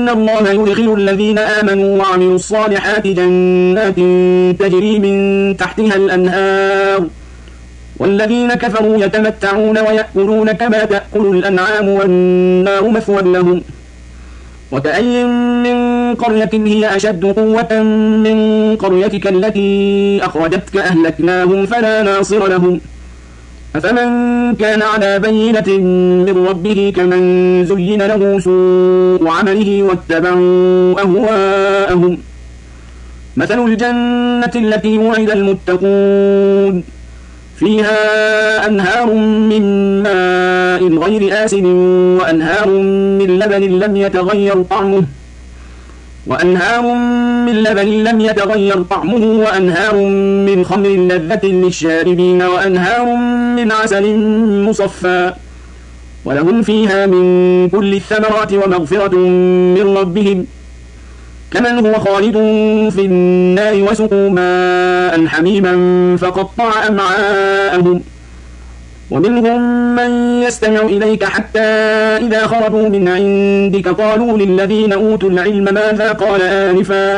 إن الله يدخل الذين آمنوا وعملوا الصالحات جنات تجري من تحتها الأنهار والذين كفروا يتمتعون ويأكلون كما تأكل الأنعام والنار مثوى لهم وكأي من قرية هي أشد قوة من قريتك التي أخرجتك أهلكناهم فلا ناصر لهم أفمن كان على بينة من ربه كمن زين له سوء عمله واتبعوا أهواءهم مثل الجنة التي وعد المتقون فيها أنهار من ماء غير آسن وأنهار من لبن لم يتغير طعمه وأنهار من خمر لذة للشاربين وأنهار من عسل مصفى ولهم فيها من كل الثمرات ومغفرة من ربهم كمن هو خالد في النار وسقوا ماء حميما فقطع أمعاءهم ومنهم من يستمع إليك حتى إذا خرجوا من عندك قالوا للذين أوتوا العلم ماذا قال آنفا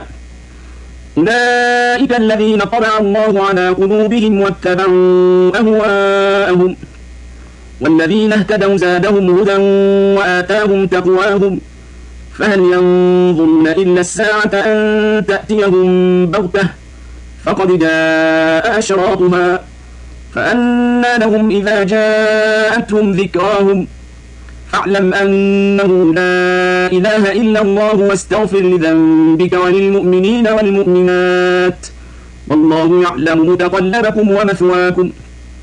أولئك الذين طبع الله على قلوبهم واتبعوا أهواءهم والذين اهتدوا زادهم هدى وآتاهم تقواهم فهل ينظرون إلا الساعة أن تأتيهم بغتة فقد جاء أشراطها فأنى لهم إذا جاءتهم ذكراهم فاعلم أنه لا إله إلا الله واستغفر لذنبك وللمؤمنين والمؤمنات والله يعلم متقلبكم ومثواكم